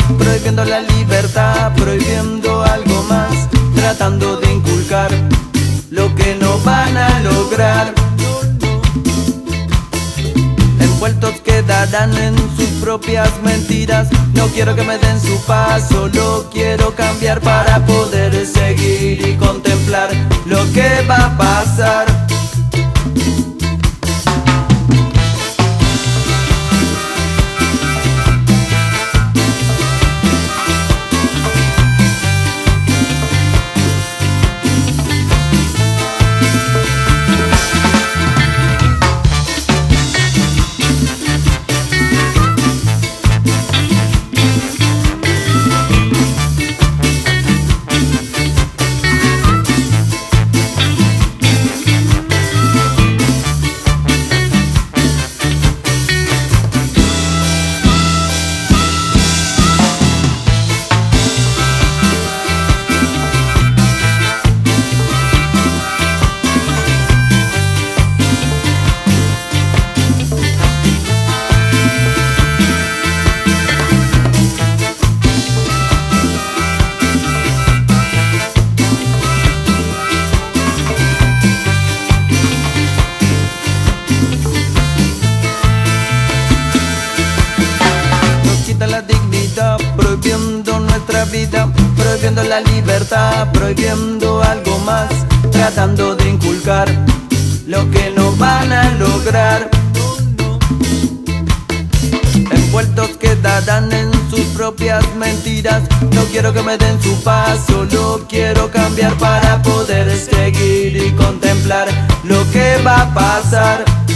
prohibiendo la libertad, prohibiendo algo más, tratando de inculcar lo que no van a lograr. Envueltos quedarán en sus propias mentiras. No quiero que me den su paz, solo quiero cambiar para poder seguir y contemplar lo que va a pasar. Prohibiendo nuestra vida, prohibiendo la libertad, prohibiendo algo más, tratando de inculcar lo que no van a lograr. Envueltos quedarán en sus propias mentiras. No quiero que me den su paz, solo quiero cambiar para poder seguir y contemplar lo que va a pasar.